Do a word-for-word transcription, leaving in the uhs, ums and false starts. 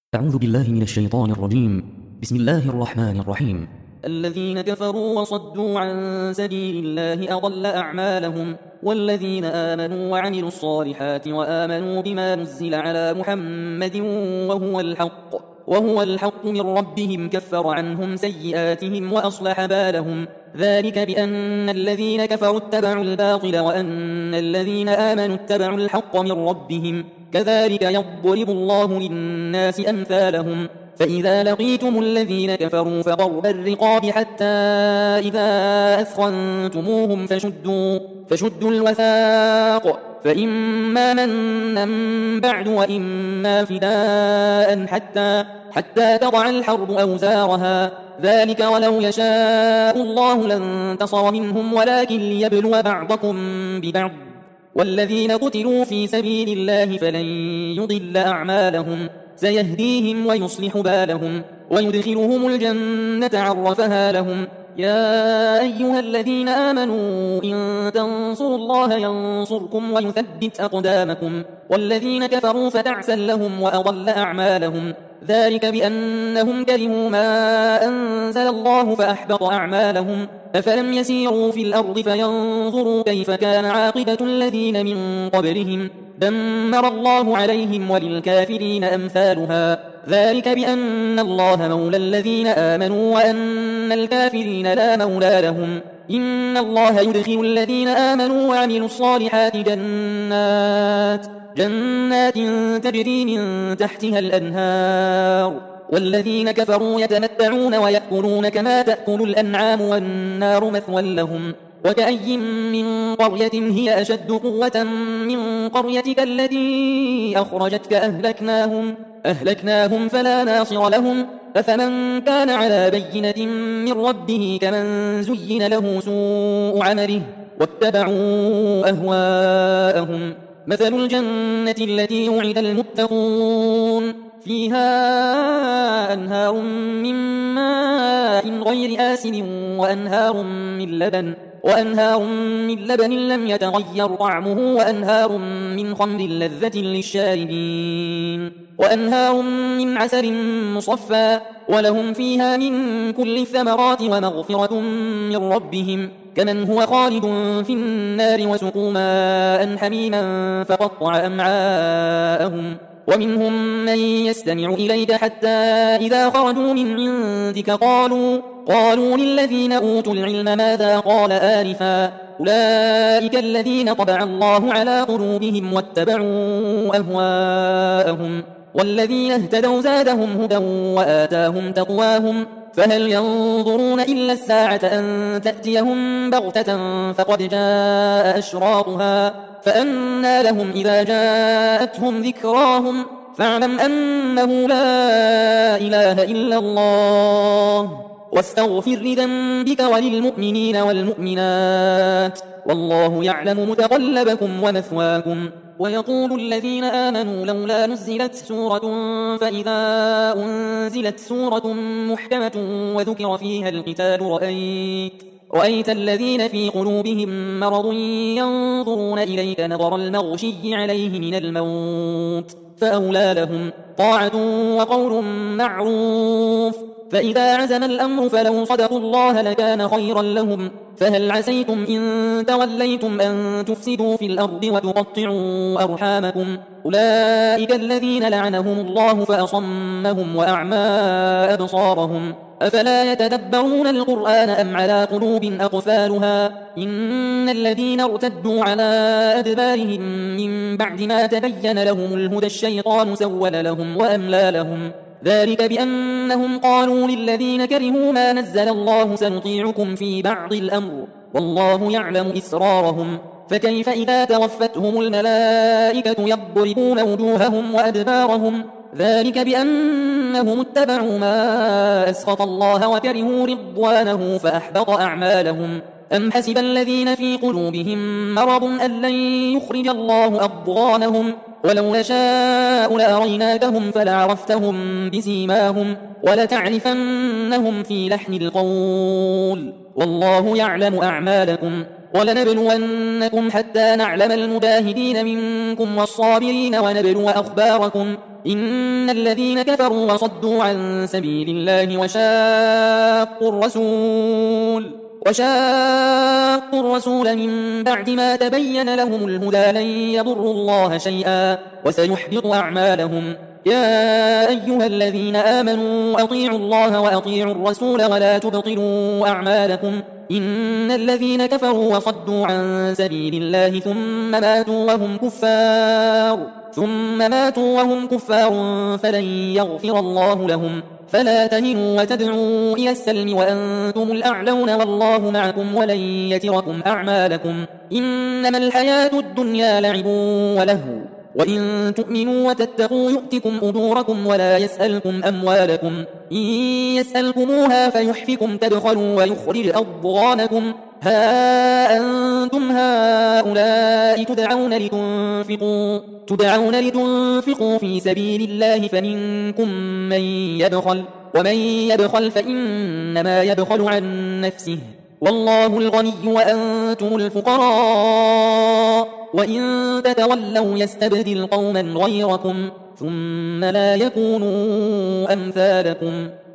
أعوذ بالله من الشيطان الرجيم. بسم الله الرحمن الرحيم. الذين كفروا وصدوا عن سبيل الله أضل أعمالهم والذين آمنوا وعملوا الصالحات وآمنوا بما نزل على محمد وهو الحق وهو الحق من ربهم كفر عنهم سيئاتهم وأصلح بالهم ذلك بأن الذين كفروا اتبعوا الباطل وأن الذين آمنوا اتبعوا الحق من ربهم كذلك يضرب الله للناس أمثالهم فإذا لقيتم الذين كفروا فضرب الرقاب حتى إذا أثخنتموهم فشدوا, فشدوا الوثاق فإما منا بعد وإما فداء حتى, حتى تضع الحرب أوزارها ذلك ولو يشاء الله لانتصر منهم ولكن ليبلو بعضكم ببعض والذين قتلوا في سبيل الله فلن يضل أعمالهم سيهديهم ويصلح بالهم ويدخلهم الجنة عرفها لهم يا أيها الذين آمنوا إن تنصروا الله ينصركم ويثبت أقدامكم والذين كفروا فتعسا لهم وأضل أعمالهم ذلك بأنهم كرهوا ما أنزل الله فأحبط أعمالهم أفلم يسيروا في الأرض فينظروا كيف كان عاقبة الذين من قبلهم دمر الله عليهم وللكافرين أمثالها ذلك بأن الله مولى الذين آمنوا وأن الكافرين لا مولى لهم إن الله يدخل الذين آمنوا وعملوا الصالحات جنات جنات تجري من تحتها الأنهار والذين كفروا يتمتعون ويأكلون كما تأكل الأنعام والنار مثوى لهم وكأي من قرية هي أشد قوة من قريتك التي أخرجتك أهلكناهم, أهلكناهم فلا ناصر لهم أفمن كان على بينة من ربه كمن زين له سوء عمله واتبعوا أهواءهم مثل الجنة التي وعد المتقون فيها أنهار من ماء غير آسن وأنهار من لبن وأنهار من لبن لم يتغير طعمه وأنهار من خمر لذة للشاربين وأنهار من عسل مصفى ولهم فيها من كل الثمرات ومغفرة من ربهم كمن هو خالد في النار وسقوا ماء حميما فقطع أمعاءهم ومنهم من يستمع إليك حتى إذا خرجوا من عندك قالوا قالوا للذين أوتوا العلم ماذا قال آنفا أولئك الذين طبع الله على قلوبهم واتبعوا أهواءهم والذين اهتدوا زادهم هدى وآتاهم تقواهم فهل ينظرون إلا الساعة أن تأتيهم بغتة فقد جاء أشراطها فأنى لهم إذا جاءتهم ذكراهم فاعلم أنه لا إله إلا الله واستغفر لذنبك وللمؤمنين والمؤمنات والله يعلم متقلبكم ومثواكم ويقول الذين آمنوا لولا نزلت سورة فإذا أنزلت سورة محكمة وذكر فيها القتال رأيت رأيت الذين في قلوبهم مرض ينظرون إليك نظر المغشي عليه من الموت فأولى لهم طاعة وقول معروف فإذا عزم الأمر فلو صدقوا الله لكان خيرا لهم فهل عسيتم إن توليتم أن تفسدوا في الأرض وتقطعوا أرحامكم أولئك الذين لعنهم الله فأصمهم وأعمى أبصارهم أفلا يتدبرون القرآن أم على قلوب أقفالها إن الذين ارتدوا على أدبارهم من بعد ما تبين لهم الهدى الشيطان سول لهم وأملى لهم ذلك بأنهم قالوا للذين كرهوا ما نزل الله سنطيعكم في بعض الأمر والله يعلم إسرارهم فكيف إذا توفتهم الملائكة يضربون وجوههم وأدبارهم ذلك بأنهم اتبعوا ما أسخط الله وكرهوا رضوانه فأحبط أعمالهم أم حسب الذين في قلوبهم مرض أن لن يخرج الله أضغانهم ولو نشاء لأريناكهم فلعرفتهم بسيماهم ولتعرفنهم في لحن القول والله يعلم أعمالكم ولنبلونكم حتى نعلم المجاهدين منكم والصابرين ونبلو أخباركم إن الذين كفروا وصدوا عن سبيل الله وشاقوا الرسول وشاقوا الرسول من بعد ما تبين لهم الهدى لن يضروا الله شيئا وسيحبط أعمالهم يا أيها الذين آمنوا أطيعوا الله وأطيعوا الرسول ولا تبطلوا أعمالكم إن الذين كفروا وصدوا عن سبيل الله ثم ماتوا وهم كفار ثم ماتوا وهم كفار فلن يغفر الله لهم فلا تهنوا وتدعوا إلى السلم وأنتم الأعلون والله معكم ولن يتركم أعمالكم إنما الحياة الدنيا لعب ولهو وإن تؤمنوا وتتقوا يؤتكم أجوركم ولا يسألكم أموالكم إن يسألكموها فيحفكم تبخلوا ويخرج أضغانكم ها أنتم هؤلاء تدعون لتنفقوا, تدعون لتنفقوا في سبيل الله فمنكم من يبخل ومن يبخل فإنما يبخل عن نفسه والله الغني وأنتم الفقراء وإن تتولوا يستبدل قوما غيركم ثم لا يكونوا أمثالكم